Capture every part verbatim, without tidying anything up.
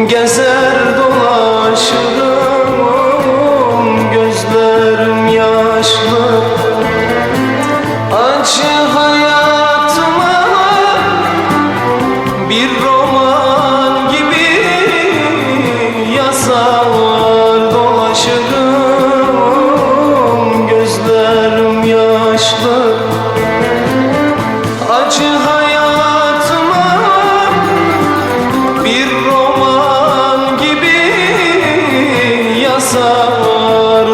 Gezer dolaşırım, gözlerim yaşlı. Acı hayatıma bir roman gibi yazar dolaşırım, gözlerim yaşlı. Acı hayatıma bir roman gibi yazar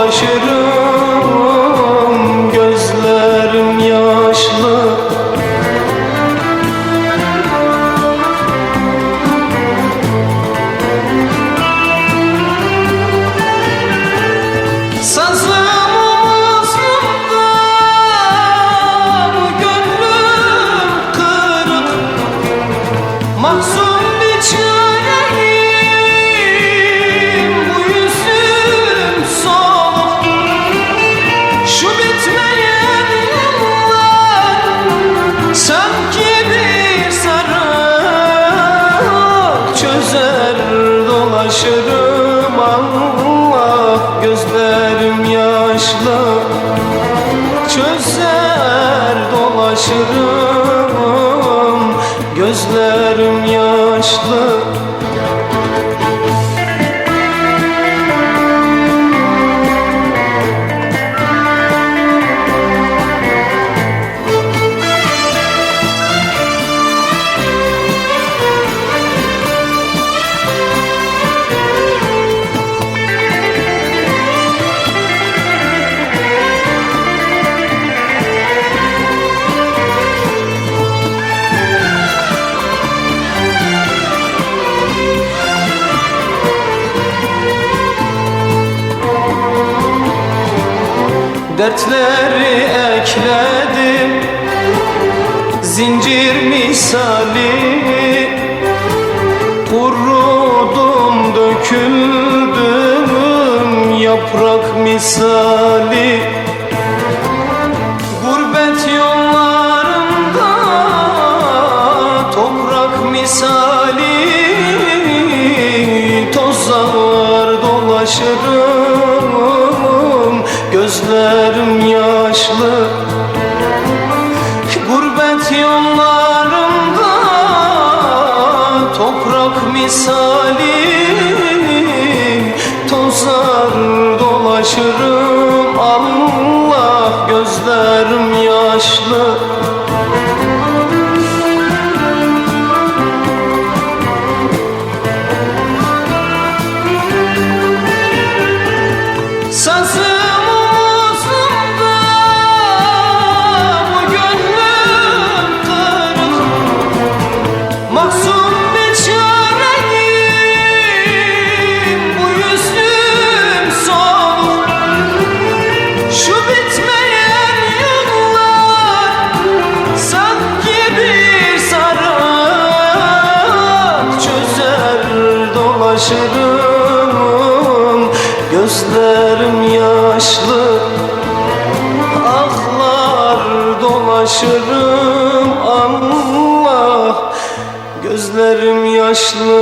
dolaşırım, gözlerim yaşlı. Sazım omuzumda, gönlüm kırık, mahzun bir çareyim, bu yüzüm soluk. Şu bitmeyen yıllar sanki bir sarık, çözer dolaşırım Allah, gözlerim yaşlı. Çözer dolaşırım, gözlerim yaşlı. Dertleri ekledim zincir misali, kurudum döküldüm yaprak misali. Gurbet yollarında toprak misali, tozlar dolaşırım, gözlerim yaşlı. Gurbet yollarında toprak misali, tozar dolaşırım Allah, gözlerim yaşlı. Sazım omuzumda, bu gönlüm kırık, mahzun bir çareyim, bu yüzüm soluk. Şu bitmeyen yıllar sanki bir sarık, çözer dolaşırım, gözlerim yaşlı. Ahlar dolaşırım Allah, gözlerim yaşlı.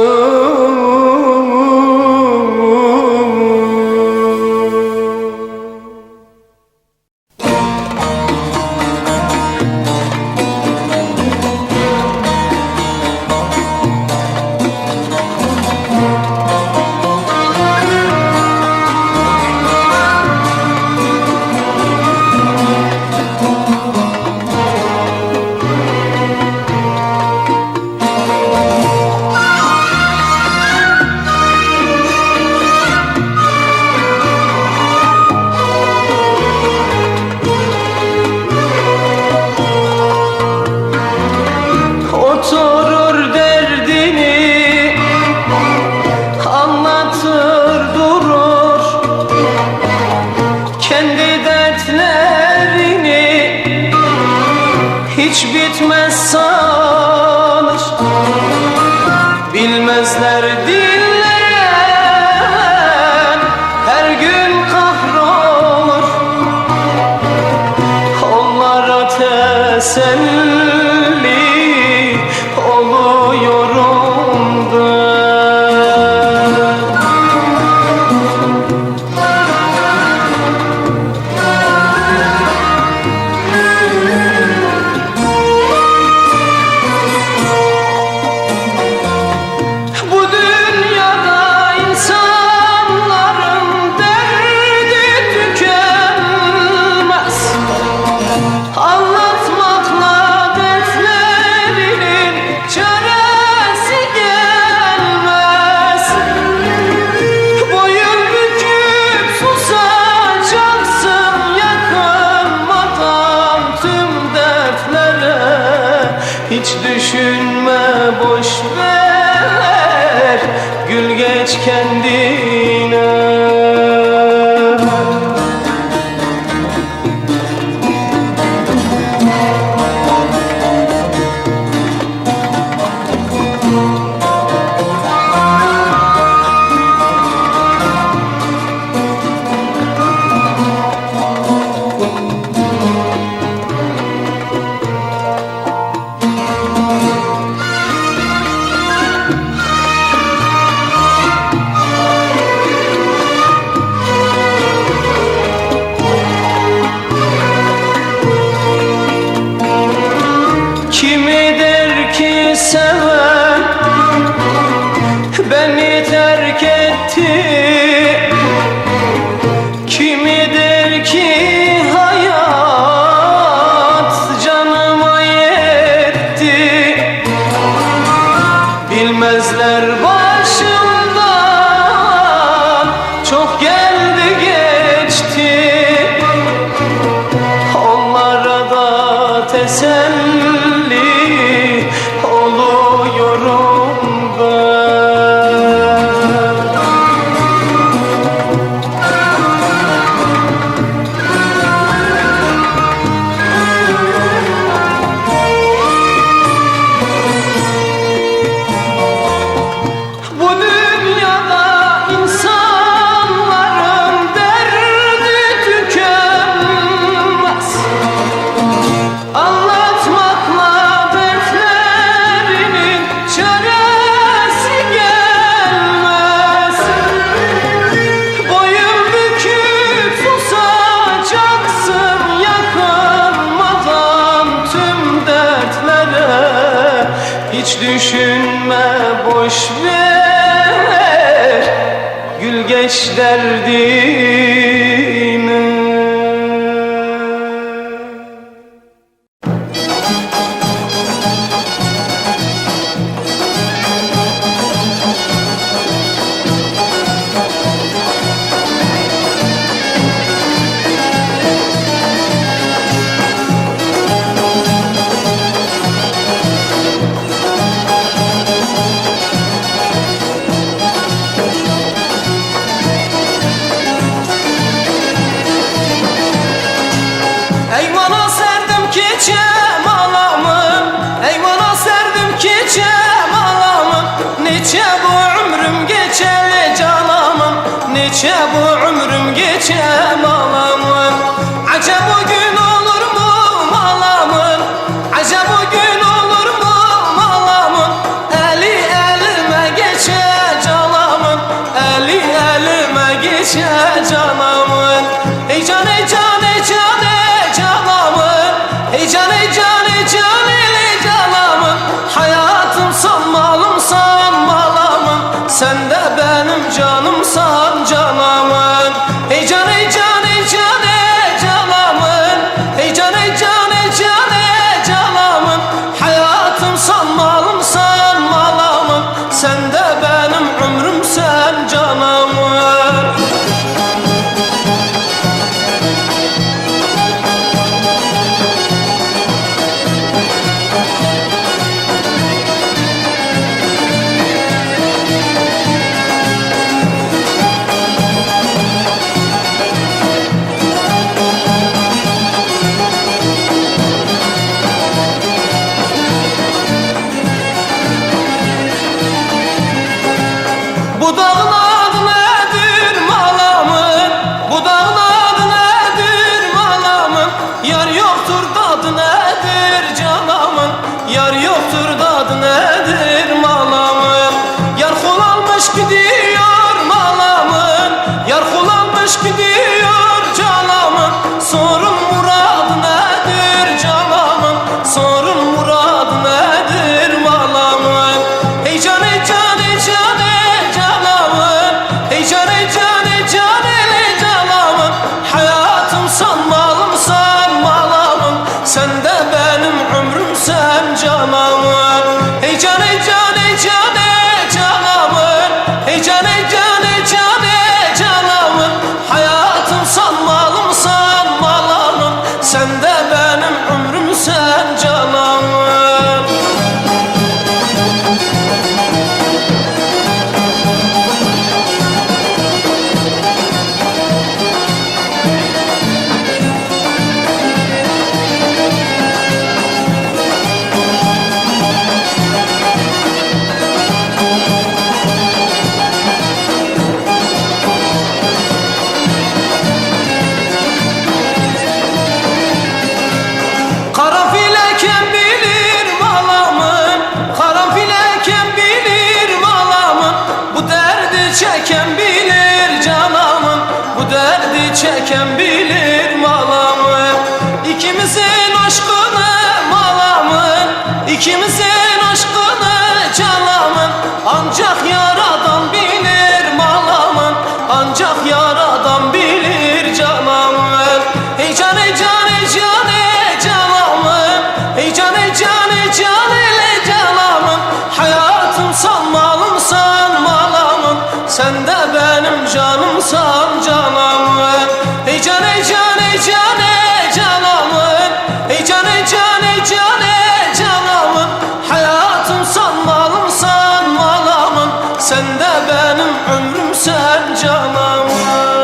düşünme boş ver, gül geç kendine. Kimi der ki seven beni terk etti, kimi der ki hayat canıma yetti. Bilmezler başımdan çok geldi geçti, onlara da teselli oluyorum ben. Bu dünyada insanların derdi tükenmez, anlatmakla dertlerinin çaresi gelmez. Boyun büküp susacaksın yakınmadan tüm dertlere. Hiç düşünme boş ver, gül geç derdine. Eyvana serdim keçem alamın, eyvana serdim keçem alamın. Neçe bu ömrüm geçeli canamın, neçe bu ömrüm geçem alamın. Acaba bugün olur mu malamın, acaba bugün olur mu malamın. Eli elime geçe canamın, eli elime geçe canamın. Ey can ey can ey can ey canamın, ey can ey can ey can ey canamın. Hayatımsan malımsan malamın, sen de benim canımsan canamın. Ey can ey can ey can ey canamın, ey can ey can ey can ey canamın. Hayatımsan malımsan malamın, sen de benim ömrümsen canamın. Bu dağın adı nedir malamın, bu dağın adı nedir malamın. Yar yoktur dadı nedir canamın, yar yoktur dadı nedir malamın. Yar kul almış gidiyor malamın, yar kul almış gidiyor canamın. Sorun muradı nedir canamın, sorun muradı nedir malamın. Ey can ey can ey can ey canamın, ey can ey can ey can ey canamın. Hayatımsan malımsan malamın, sen de benim ömrümsen canamın. Ey can ey can ey can ey canamın, ey can ey can ey can ey canamın. Hayatım senin aşkını canamın, ancak yaradan bilir malamın, ancak yaradan bilir canamın. Hey can ey can ey can ey canamın, hey can ey can ey can ey canamın. Hayatımsan malımsan malamın, sen de benim canımsan canamın. Hey can ey can ey can ey canamın, hey can ey can ey can ey canamın. Hayatımsan malımsan malamın, sen de benim ömrümsen canamın.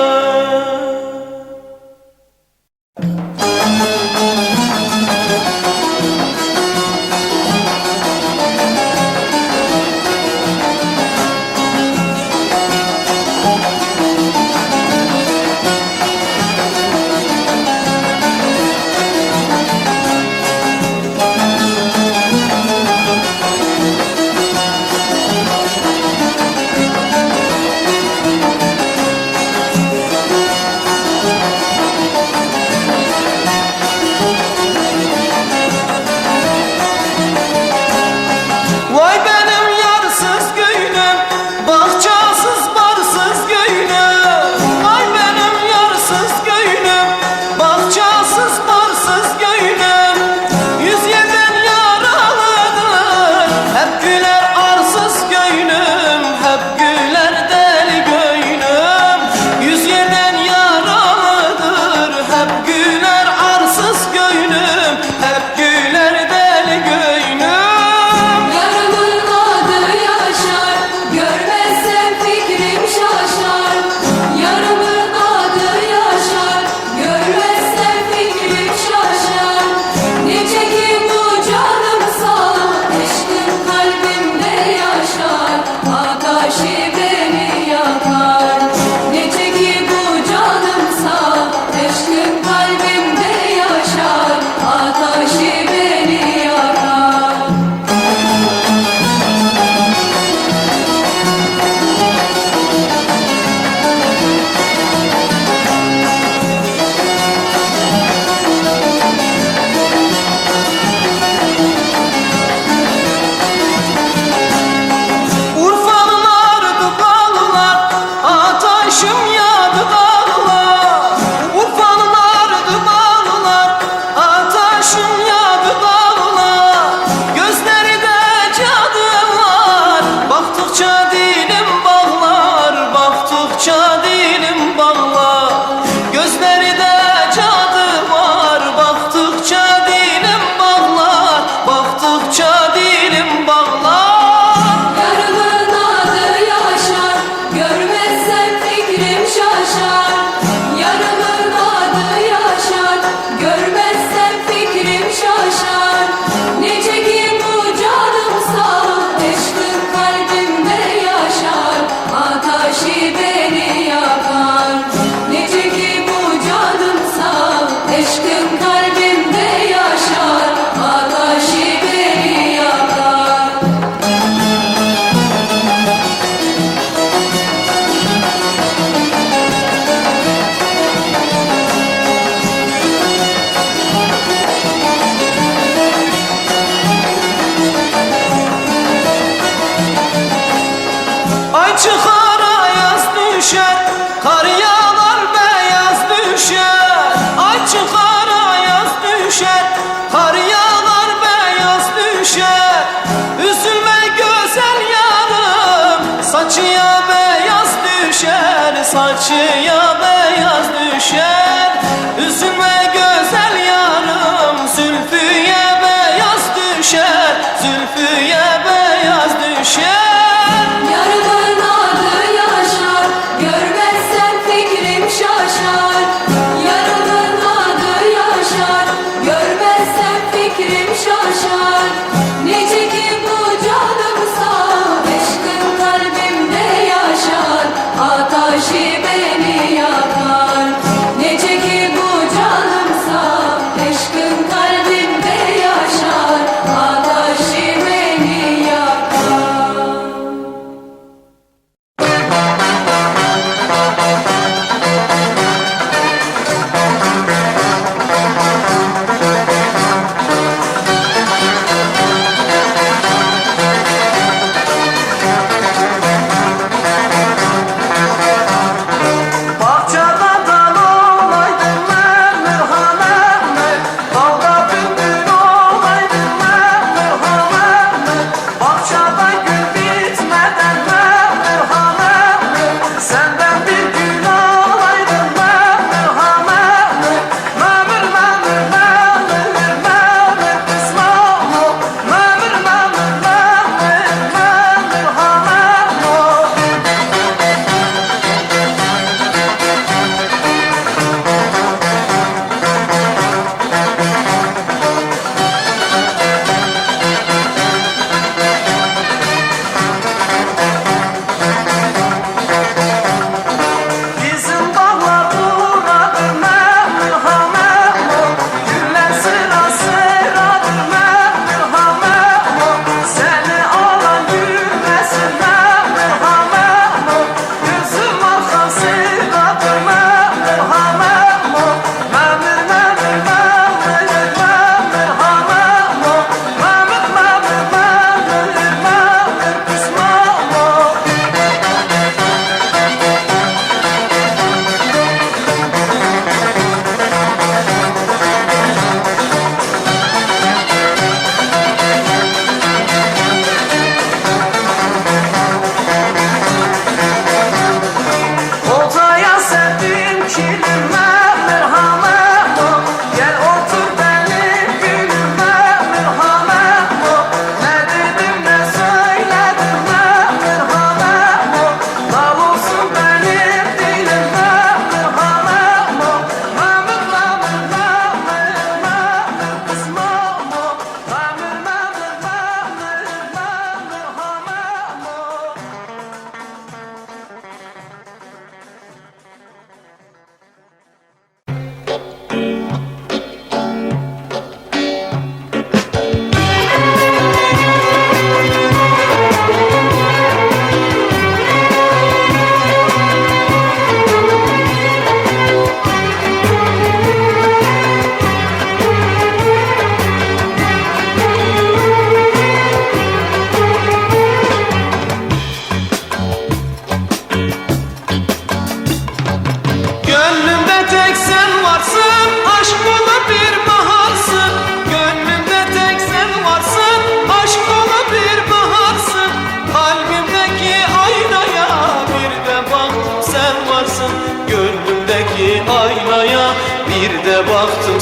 Vay benim yarsız gönlüm, bahçasız barsız gönlüm. Vay benim yarsız gönlüm, bahçasız barsız gönlüm. Yüz yerden yaralıdır, hep güler arsız gönlüm, hep güler deli gönlüm. Yüz yerden yaralıdır, hep güler arsız gönlüm, hep güler deli gönlüm. Çıkar ayaz düşer, kar yağar beyaz düşer. Ay çıkar ayaz düşer, kar yağar beyaz düşer. Üzülme güzel yarım, saçıya beyaz düşer, saçıya beyaz düşer. Üzülme güzel yarım, zülfüye beyaz düşer, zülfüye beyaz düşer.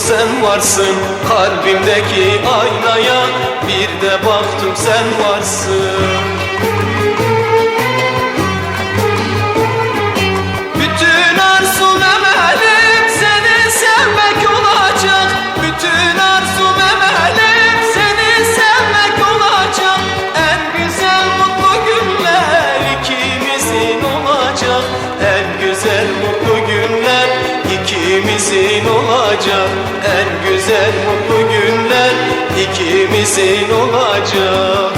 sen varsın. Kalbimdeki aynaya bir de baktım sen varsın. Bütün arzum emelim seni sevmek olacak. Bütün arzum emelim seni sevmek olacak. En güzel mutlu günler ikimizin olacak. En güzel mutlu günler ikimizin olacak. En güzel mutlu günler ikimizin olacak.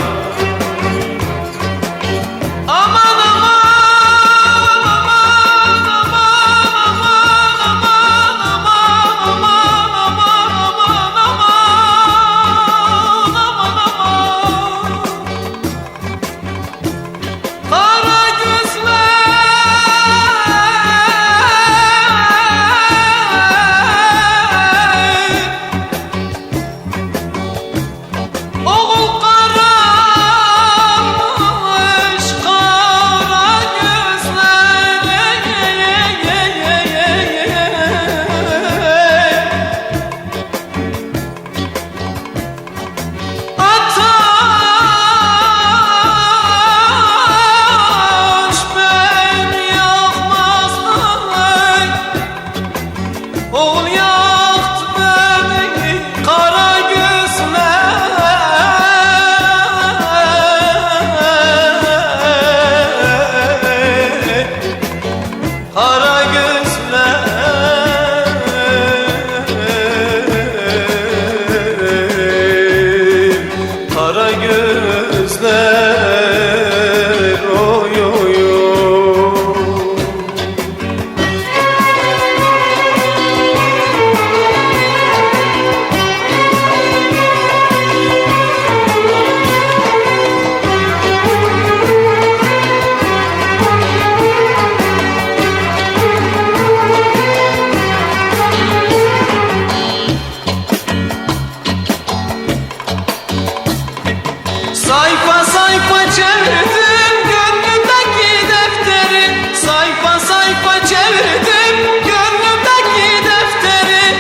Sayfa sayfa çevirdim gönlümdeki defteri. Sayfa sayfa çevirdim gönlümdeki defteri.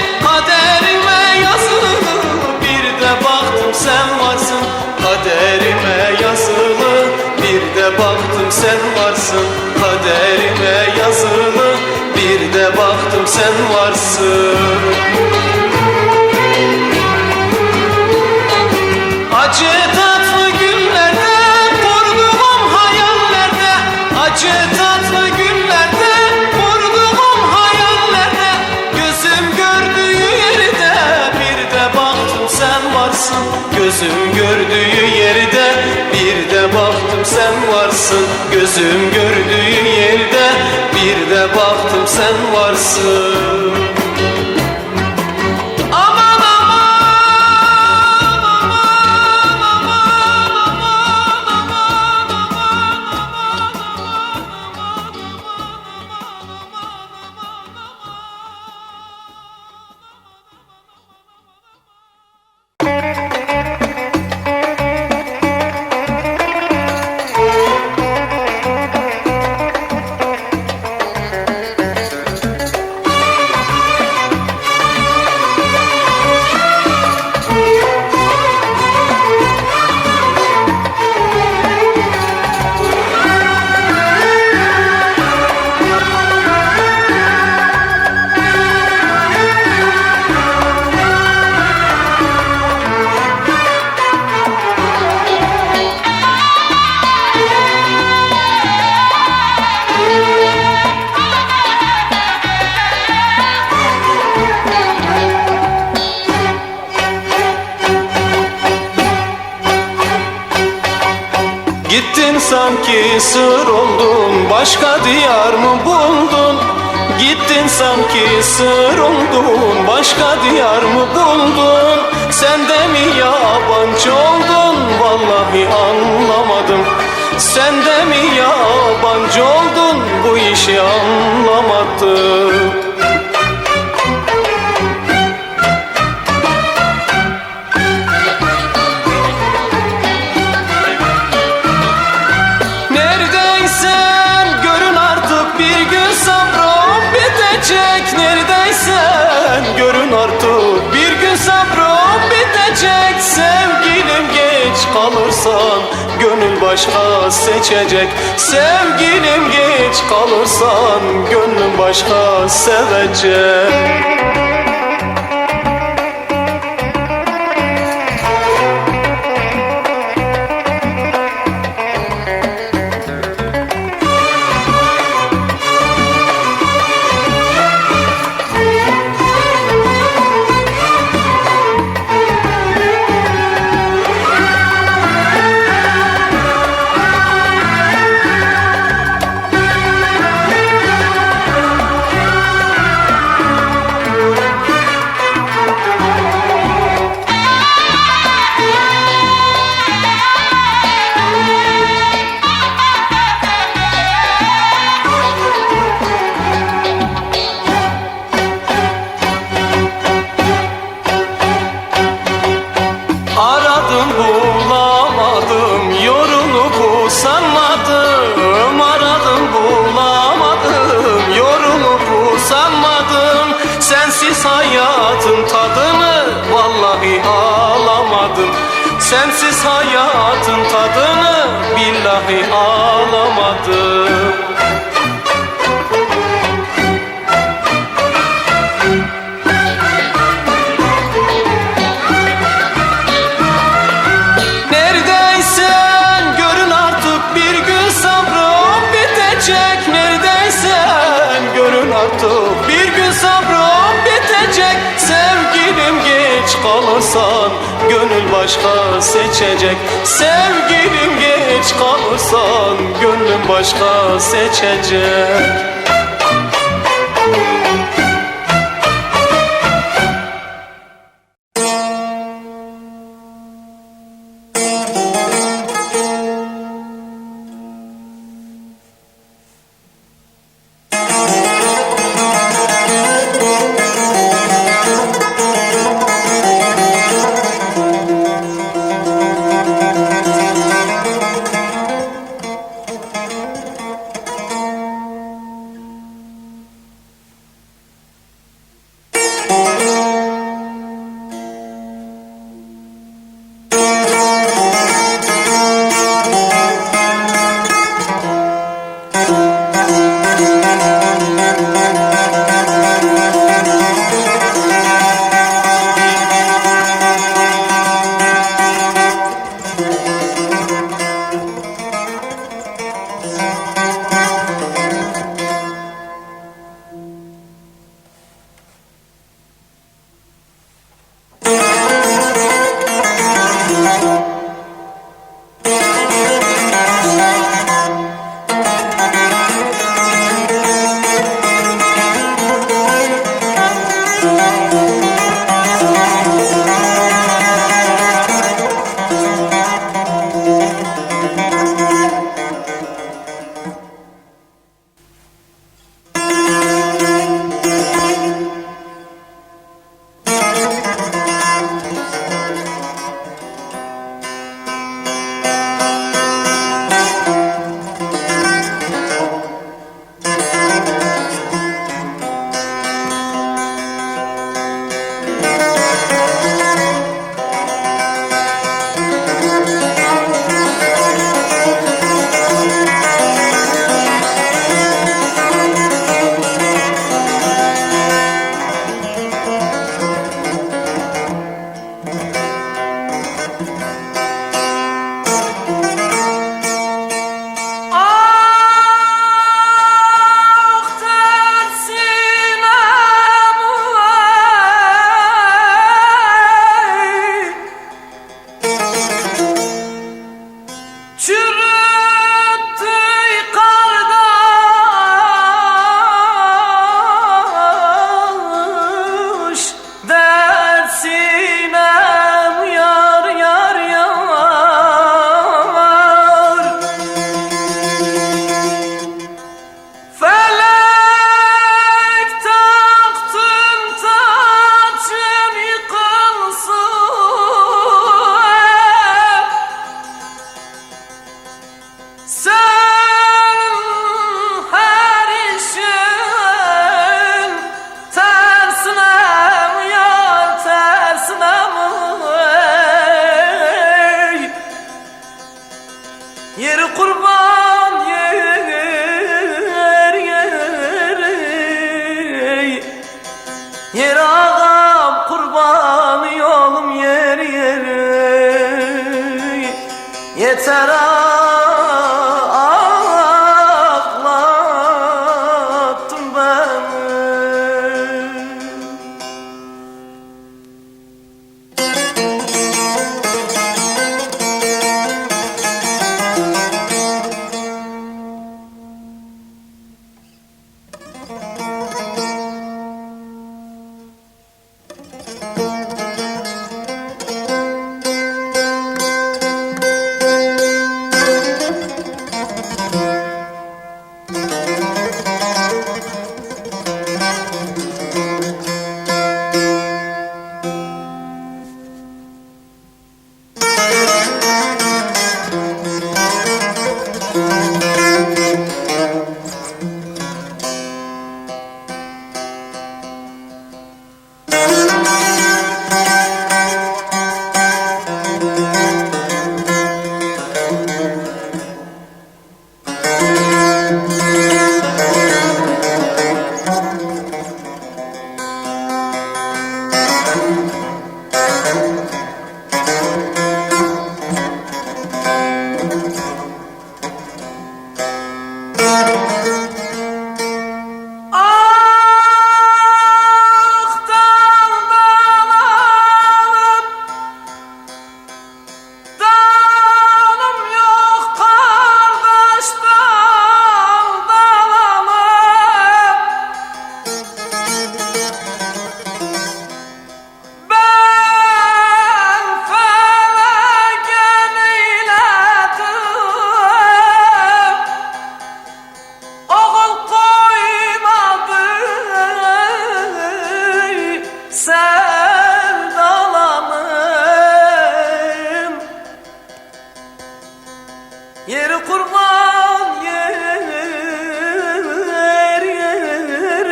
Kaderime yazılı bir de baktım sen varsın. Kaderime yazılı bir de baktım sen varsın. Kaderime yazılı bir de baktım sen varsın. Acı tatlı günlerde kurduğum hayallerde, acı tatlı günlerde kurduğum hayallerde, gözüm gördüğü yerde bir de baktım sen varsın. Gözüm gördüğü yerde bir de baktım sen varsın. Gözüm gördüğü yerde bir de baktım sen varsın. Gittin sanki sır oldun, başka diyar mı buldun? Gittin sanki sır oldun, başka diyar mı buldun? Sen de mi yabancı oldun, vallahi anlamadım. Sen de mi yabancı oldun, bu işi anlamadım. Görün artık sabrım bitecek. Sevgilim geç kalırsan gönül başka seçecek. Sevgilim geç kalırsan gönlüm başka sevecek. Aradım bulamadım, yorulup usanmadım. Aradım bulamadım, yorulup usanmadım. Sensiz hayatın tadını vallahi alamadım. Sensiz hayatın tadını billahi alamadım. Artık bir gün sabrım bitecek. Sevgilim geç kalırsan gönül başka seçecek. Sevgilim geç kalırsan gönlüm başka seçecek. Yeri kurban yer yer yer ağam kurban yolum yer yer yeter ağlattın beni. Yeri kurban yer yer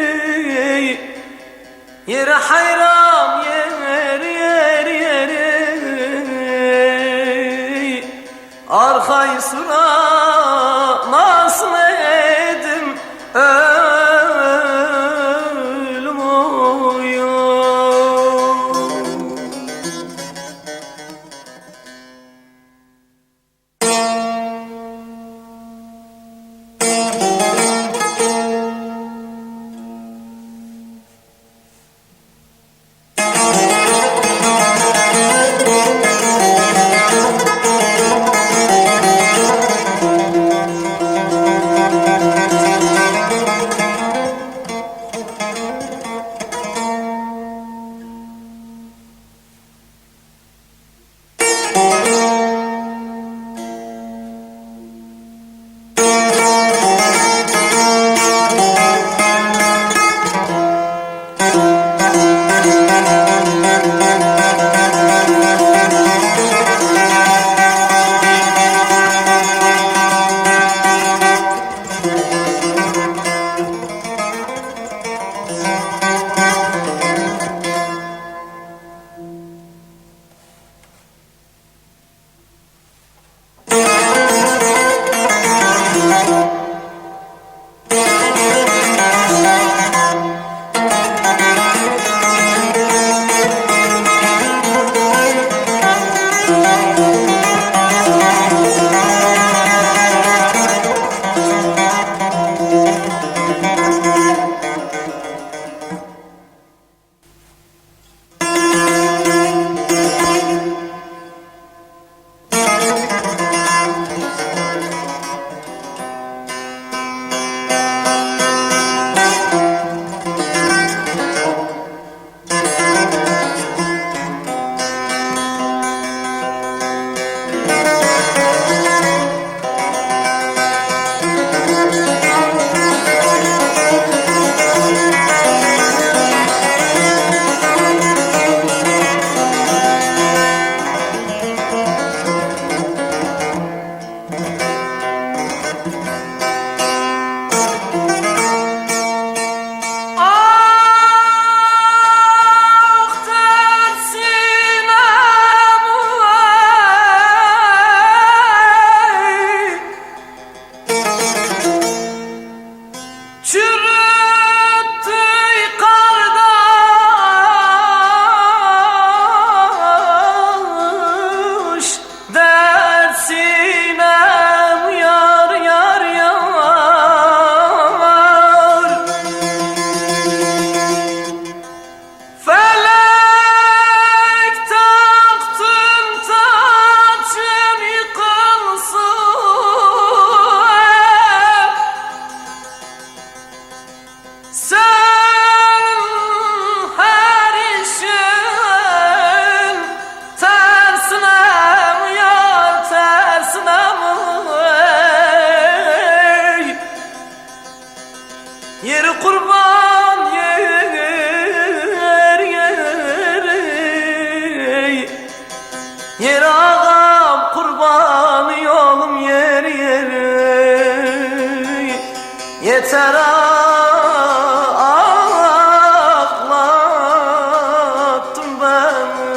yeri hayran yer yer yer arkayı sıra nasıl edim ölüm uyuyor. yeter ağlattın beni.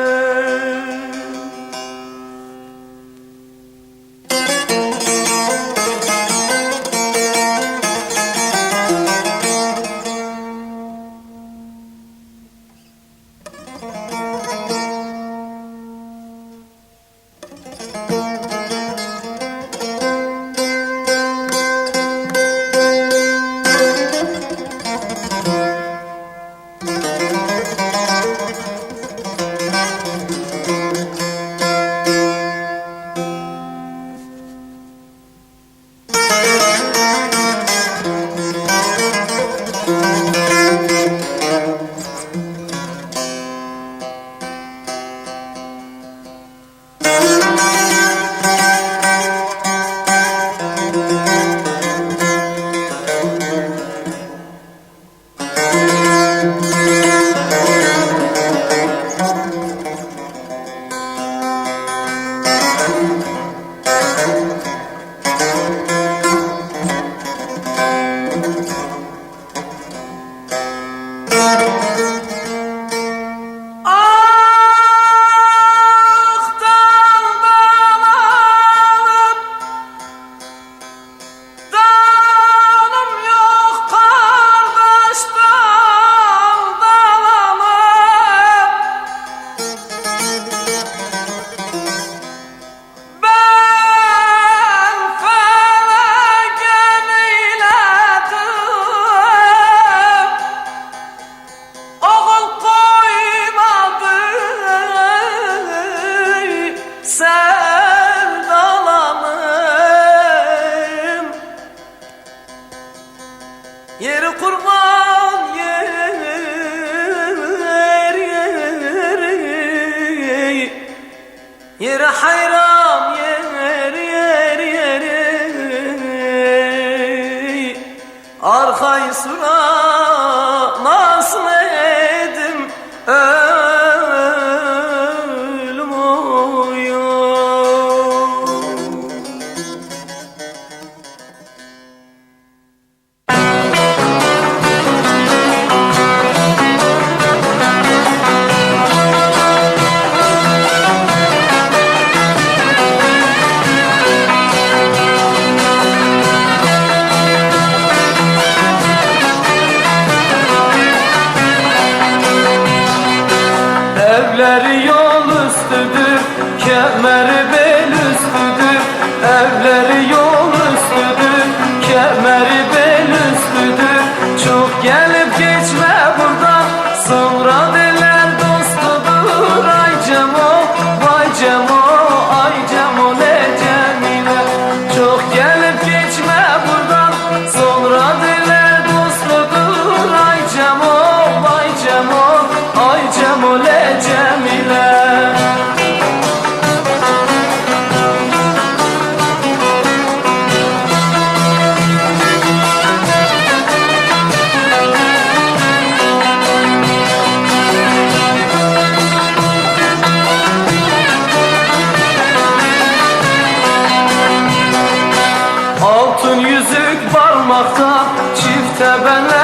Yeri kurban yer yer yeri hayran yer yer yer arkayı sıra nasıl edim ölüm uyuyor. Evleri yol üstüdür, kemeri bel üstüdür. Evleri yol üstüdür, kemeri bel üstüdür. Çok gelip geçme buradan, sonra derler dostudur. Ay Cemo, vay Cemo, ay Cemo ne Cemile. Çok gelip geçme buradan, sonra derler dostudur. Ay Cemo, vay Cemo, ay Cemo ne Cemile. Altın yüzük parmakta, çifte benler